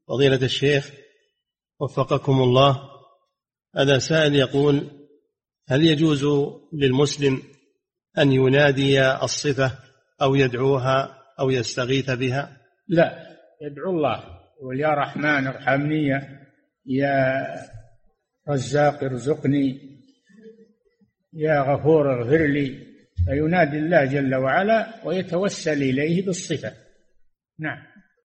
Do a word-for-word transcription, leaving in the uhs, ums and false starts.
فضيلة الشيخ وفقكم الله، هذا سائل يقول: هل يجوز للمسلم أن ينادي الصفة أو يدعوها أو يستغيث بها؟ لا، يدعو الله، يقول: يا رحمن ارحمني، يا رزاق ارزقني، يا غفور اغفر لي، فينادي الله جل وعلا ويتوسل إليه بالصفة. نعم.